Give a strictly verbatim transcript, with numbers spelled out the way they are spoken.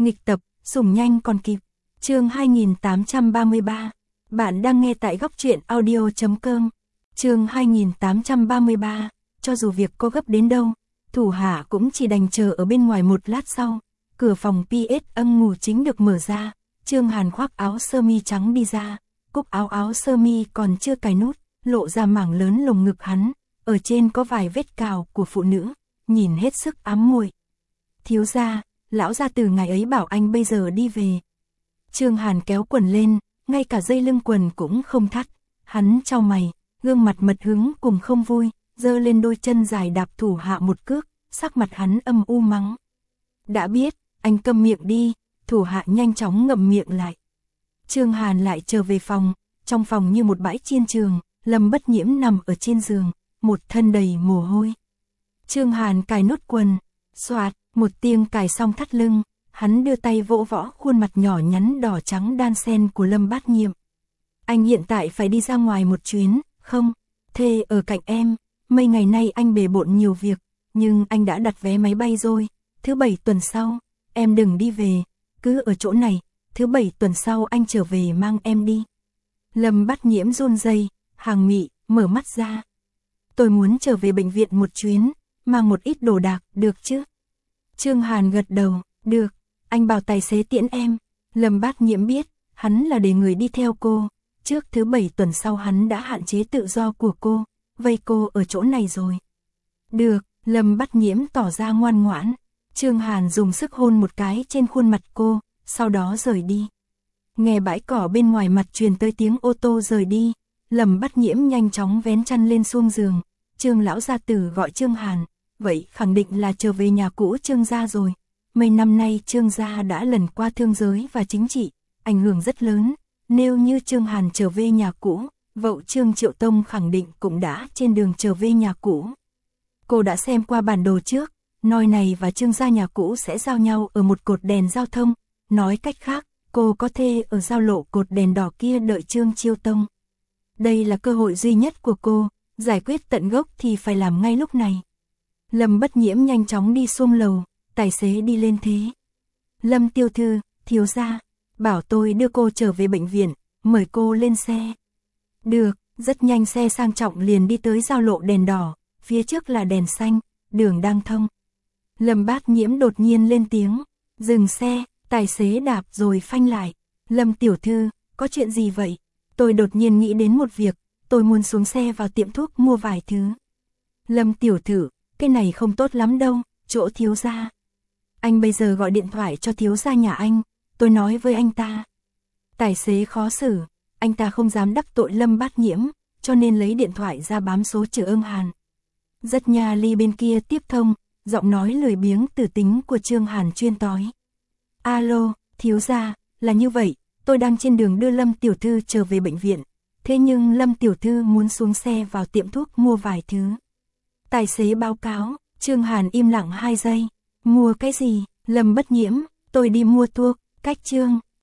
Nghịch tập, sủng nhanh còn kịp. Chương hai nghìn tám trăm ba mươi ba. Bạn đang nghe tại góc truyện audio chấm com. Chương hai nghìn tám trăm ba mươi ba. Cho dù việc có gấp đến đâu, thủ hạ cũng chỉ đành chờ ở bên ngoài một lát sau. Cửa phòng pê ét âm ngủ chính được mở ra. Trương Hàn khoác áo sơ mi trắng đi ra. Cúc áo áo sơ mi còn chưa cài nút, lộ ra mảng lớn lồng ngực hắn. Ở trên có vài vết cào của phụ nữ, nhìn hết sức ám muội. Thiếu gia, lão gia từ ngày ấy bảo anh bây giờ đi về. Trương Hàn kéo quần lên, ngay cả dây lưng quần cũng không thắt. Hắn chau mày, gương mặt mật hứng cùng không vui, giơ lên đôi chân dài đạp thủ hạ một cước, sắc mặt hắn âm u mắng. Đã biết, anh câm miệng đi. Thủ hạ nhanh chóng ngậm miệng lại. Trương Hàn lại trở về phòng, trong phòng như một bãi chiến trường, Lâm Bất Nhiễm nằm ở trên giường, một thân đầy mồ hôi. Trương Hàn cài nút quần, xoạt, một tiếng cài xong thắt lưng, hắn đưa tay vỗ võ khuôn mặt nhỏ nhắn đỏ trắng đan sen của Lâm Bát Nhiệm. Anh hiện tại phải đi ra ngoài một chuyến, không? Thê ở cạnh em, mấy ngày nay anh bề bộn nhiều việc, nhưng anh đã đặt vé máy bay rồi, thứ bảy tuần sau, em đừng đi về, cứ ở chỗ này, thứ bảy tuần sau anh trở về mang em đi. Lâm Bát Nhiễm run rẩy, hàng mị, mở mắt ra. Tôi muốn trở về bệnh viện một chuyến, mang một ít đồ đạc, được chứ? Trương Hàn gật đầu, được, anh bảo tài xế tiễn em. Lâm Bát Nhiễm biết, hắn là để người đi theo cô, trước thứ bảy tuần sau hắn đã hạn chế tự do của cô, vây cô ở chỗ này rồi. Được, Lâm Bát Nhiễm tỏ ra ngoan ngoãn. Trương Hàn dùng sức hôn một cái trên khuôn mặt cô, sau đó rời đi. Nghe bãi cỏ bên ngoài mặt truyền tới tiếng ô tô rời đi, Lâm Bát Nhiễm nhanh chóng vén chăn lên xuông giường. Trương lão gia tử gọi Trương Hàn, vậy khẳng định là trở về nhà cũ Trương gia rồi. Mấy năm nay Trương gia đã lần qua thương giới và chính trị, ảnh hưởng rất lớn. Nếu như Trương Hàn trở về nhà cũ, vậu Trương Triệu Tông khẳng định cũng đã trên đường trở về nhà cũ. Cô đã xem qua bản đồ trước, nơi này và Trương gia nhà cũ sẽ giao nhau ở một cột đèn giao thông. Nói cách khác, cô có thể ở giao lộ cột đèn đỏ kia đợi Trương Chiêu Tông. Đây là cơ hội duy nhất của cô, giải quyết tận gốc thì phải làm ngay lúc này. Lâm Bất Nhiễm nhanh chóng đi xuống lầu, tài xế đi lên thế. Lâm tiểu thư, thiếu gia, bảo tôi đưa cô trở về bệnh viện, mời cô lên xe. Được, rất nhanh xe sang trọng liền đi tới giao lộ đèn đỏ, phía trước là đèn xanh, đường đang thông. Lâm Bát Nhiễm đột nhiên lên tiếng, dừng xe, tài xế đạp rồi phanh lại. Lâm tiểu thư, có chuyện gì vậy? Tôi đột nhiên nghĩ đến một việc, tôi muốn xuống xe vào tiệm thuốc mua vài thứ. Lâm tiểu thư, cái này không tốt lắm đâu, chỗ thiếu gia. Anh bây giờ gọi điện thoại cho thiếu gia nhà anh, tôi nói với anh ta. Tài xế khó xử, anh ta không dám đắc tội Lâm Bát Nhiễm, cho nên lấy điện thoại ra bám số Trương Hàn. Rất nha ly bên kia tiếp thông, giọng nói lười biếng từ tính của Trương Hàn chuyên tói. Alo, thiếu gia, là như vậy, tôi đang trên đường đưa Lâm tiểu thư trở về bệnh viện, thế nhưng Lâm tiểu thư muốn xuống xe vào tiệm thuốc mua vài thứ. Tài xế báo cáo, Trương Hàn im lặng hai giây, mua cái gì? Lâm Bất Nhiễm, tôi đi mua thuốc, cách Trương